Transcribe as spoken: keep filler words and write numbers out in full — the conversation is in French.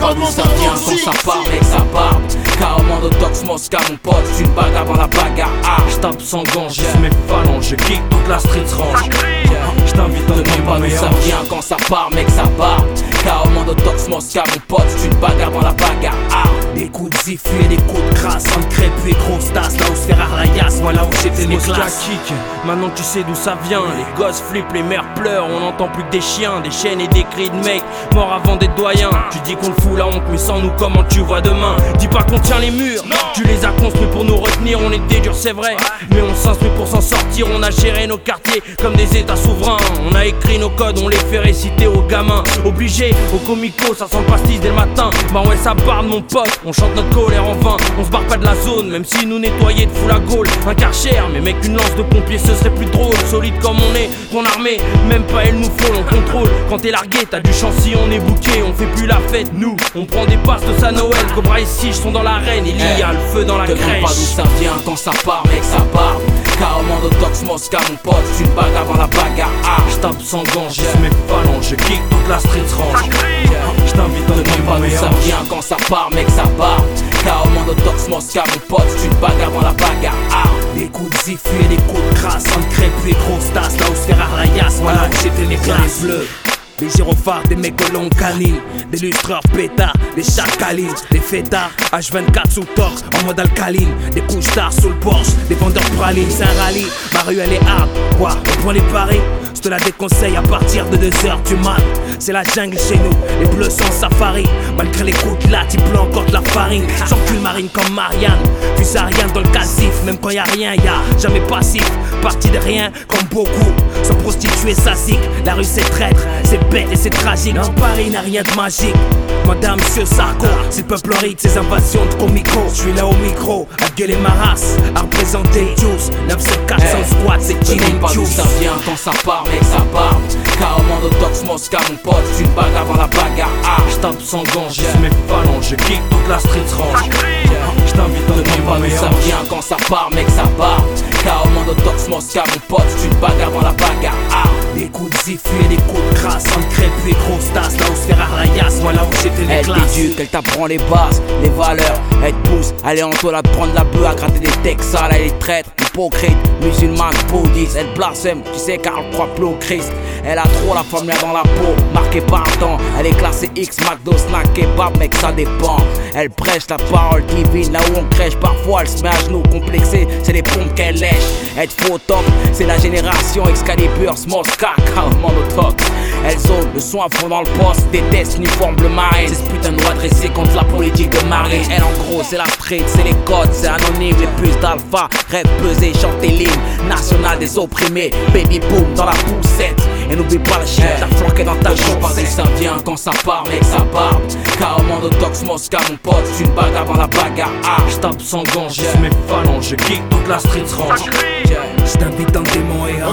pas d'où ça vient quand ça part mec ça part. Car au monde Tox Mosca mon pote, c'est une bague avant la bagarre. Ah, j'tape sans gants, j'use mes phalanges, je kick toute la street range. J't'invite à demande pas d'où ça vient quand ça part mec ça part. Car au monde Tox Mosca mon pote, c'est une bague avant la bagarre. Ah, des coups de zifu et des coups de crasse, un crêpe et gros stas, là où se fait raraillasse, voilà où j'étais mes classes. Kick, maintenant tu sais d'où ça vient. Les gosses flippent, les mères pleurent, on entend plus que des chiens, des chaînes et des cris de mecs morts avant des doyens. Tu dis qu'on le fout la honte, mais sans nous comment tu vois demain? Dis pas qu'on tient les murs, tu les as construits pour nous retenir. On était durs c'est vrai, mais on s'instruit pour s'en sortir. On a géré nos quartiers comme des états souverains. On a écrit nos codes, on les fait réciter aux gamins. Obligé, au comico, ça sent le pastis dès le matin. Bah ouais ça parle mon pote, on chante notre colère en vain. On se barre pas de la zone, même si nous nettoyer de fou la gaule. Un karcher, mais mec une lance de pompier ce serait plus drôle. Solide comme on est, ton armée, même pas elle nous frôle. On contrôle, quand t'es largué, t'as du chancy, on est bouqué. On fait plus la fête, nous, on prend des passes de sa Noël. Cobra et Sige sont dans l'arène, il y a le feu dans la crèche. Demande pas d'où ça vient quand ça part mec ça part. Car au monde Tox Mosca mon pote, c'est une bague avant la bagarre. Ah, j'tape sans gants, j'use mes phalanges, je kick toute la street range. J't'invite à demande pas d'où ça vient quand ça part mec ça part. Car au monde Tox Mosca mon pote, c'est une bague avant la bagarre. Ah, des coups de zifu et des coups de crasse, un crêpe et gros stas, là où se fait raraillasse, voilà où j'étais mes classes bleues. Des gyrophares, des mégalons canines, des lustreurs pétards, des chacalines, des fêtards, H vingt-quatre sous torse, en mode alcaline, des couches tard sous le Porsche, des vendeurs de pralines, c'est un rallye, ma rue elle est hard, quoi, on prend les paris, je te la déconseille à partir de deux heures du mat, c'est la jungle chez nous, les bleus sont safari, malgré les coups de latte, il pleut encore de la farine, j'encule marine comme Marianne, puis à rien dans le casif, même quand y'a rien, y'a jamais passif, parti de rien comme beaucoup, sans prostituer sa zig, la rue c'est traître, c'est bête et c'est tragique. Non, Paris n'a rien de magique. Madame, monsieur Sarko, c'est le peuple rite, ces invasions de comico. Je suis là au micro, à gueuler ma race, à représenter Juice. neuf sept quatre cents squats, c'est Gin and Juice. Ça vient quand ça part, mec, ça part. Car au monde Tox Mosca, mon pote, c'est une bague avant la bagarre. Ah, j'tape sans gants, j'use mes phalanges, je kick toute la street range. J't'invite à demande pas d'où ça vient quand ça part, mec, ça part. Car au monde Tox Mosca, mon pote, c'est une bague avant la bagarre. Ah, des coups de zifu et des coups de crasse, un crêpe et gros stas, là où se fait raraillasse, voilà où j'étais les classes. Elle t'éduque, elle t'apprend les bases, les valeurs, elle te pousse, elle est en toi à te prendre la bœuf, à gratter des textes sales, elle est traître, hypocrite, musulmane, bouddhiste, elle blasphème, tu sais car elle croit plus au Christ. Elle a trop la familia dans la peau, marquée par le temps. Elle est classée X, McDo, snack, kebab, mec ça dépend. Elle prêche la parole divine, là où on crèche. Parfois elle se met à genoux complexée, c'est les pompes qu'elle lèche. Être faux top, c'est la génération Excalibur, Mosca, Monotox. Elles ont le son à fond dans le poste, détestent uniforme bleu marine. C'est ce putain de loi dressé contre la politique de marine. Elle en gros c'est la street, c'est les codes, c'est anonyme. Les puces d'alpha, rêve pesé, chanter l'hymne national des opprimés. Baby boom dans la poussette. Et n'oublie pas la shit, la flanquée dans ta chaussette. Ça vient quand ça part, mec, ça part. Car au monde Tox Mosca, mon pote, c'est une bague avant la bagarre. Ah, j'tape sans gants, j'use mes phalanges, je kick toute la street range. J't'invite en démon et en